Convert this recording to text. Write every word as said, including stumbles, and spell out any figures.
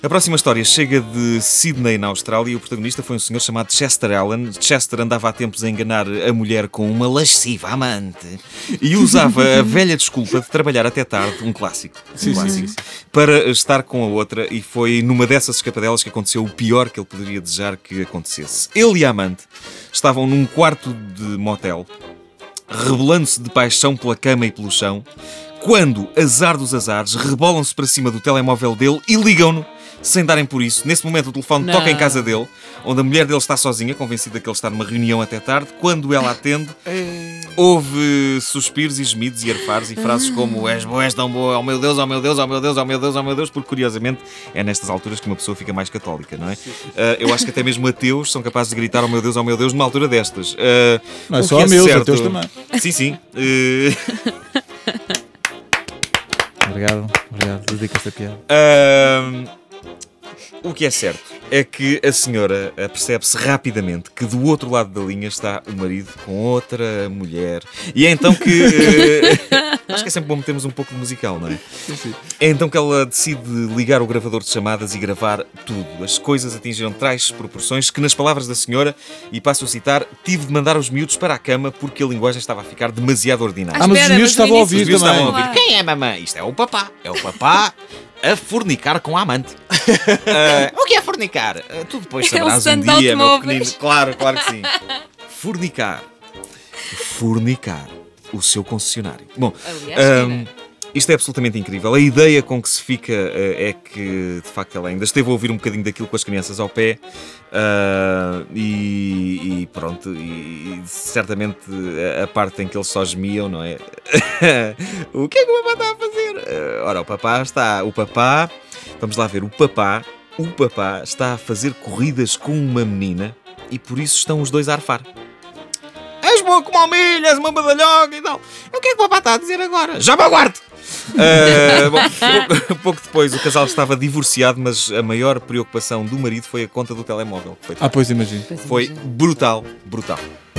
A próxima história chega de Sydney, na Austrália, e o protagonista foi um senhor chamado Chester Allen. Chester andava há tempos a enganar a mulher com uma lasciva amante e usava a velha desculpa de trabalhar até tarde, um clássico, um Sim, clássico sim, sim. para estar com a outra, e foi numa dessas escapadelas que aconteceu o pior que ele poderia desejar que acontecesse. Ele e a amante estavam num quarto de motel, rebolando-se de paixão pela cama e pelo chão, quando, azar dos azares, rebolam-se para cima do telemóvel dele e ligam-no, sem darem por isso. Nesse momento o telefone Não. toca em casa dele, onde a mulher dele está sozinha, convencida que ele está numa reunião até tarde. Quando ela atende, houve suspiros e gemidos e arfares e frases como és boa, és tão boa, oh meu Deus, oh meu Deus, oh meu Deus, oh meu Deus, oh meu Deus, porque curiosamente é nestas alturas que uma pessoa fica mais católica, não é? Uh, eu acho que até mesmo ateus são capazes de gritar oh meu Deus, oh meu Deus, numa altura destas. Uh, Não é o só que ameus, certo- ateus também. Sim, sim. Uh, Obrigado, obrigado. Dedico esta piada. Ahm, o que é certo é que a senhora percebe-se rapidamente que do outro lado da linha está o marido com outra mulher. E é então que... eh, acho que é sempre bom metermos um pouco de musical, não é? Sim, sim. É então que ela decide ligar o gravador de chamadas e gravar tudo. As coisas atingiram tais proporções que, nas palavras da senhora, e passo a citar, tive de mandar os miúdos para a cama porque a linguagem estava a ficar demasiado ordinária. Ah, mas Espera, os miúdos mas no estavam a início- ouvir Os miúdos também. estavam a ouvir. Quem é a mamãe? Isto é o papá. É o papá a fornicar com a amante. Ah, o que é fornicar? Ah, tu depois É um saberás um stand de dia, meu automóveis. pequenino. Claro, claro que sim. Fornicar. Fornicar. O seu concessionário. Bom, Aliás, ahm, isto é absolutamente incrível. A ideia com que se fica eh, é que, de facto, ela ainda esteve a ouvir um bocadinho daquilo com as crianças ao pé. ah, e, e pronto, e, e certamente a, a parte em que eles só gemiam, não é? O que é que o papá está a fazer? Ah, ora, o papá está. O papá. Vamos lá ver. O papá. O papá está a fazer corridas com uma menina e por isso estão os dois a arfar. És boa como milhas, uma badalhoca e tal. O que é que o papá está a dizer agora? Já me aguardo! Ah, bom, pouco, pouco depois o casal estava divorciado, mas a maior preocupação do marido foi a conta do telemóvel. que Foi, Ah, pois imagino. Pois foi imagino. brutal, brutal.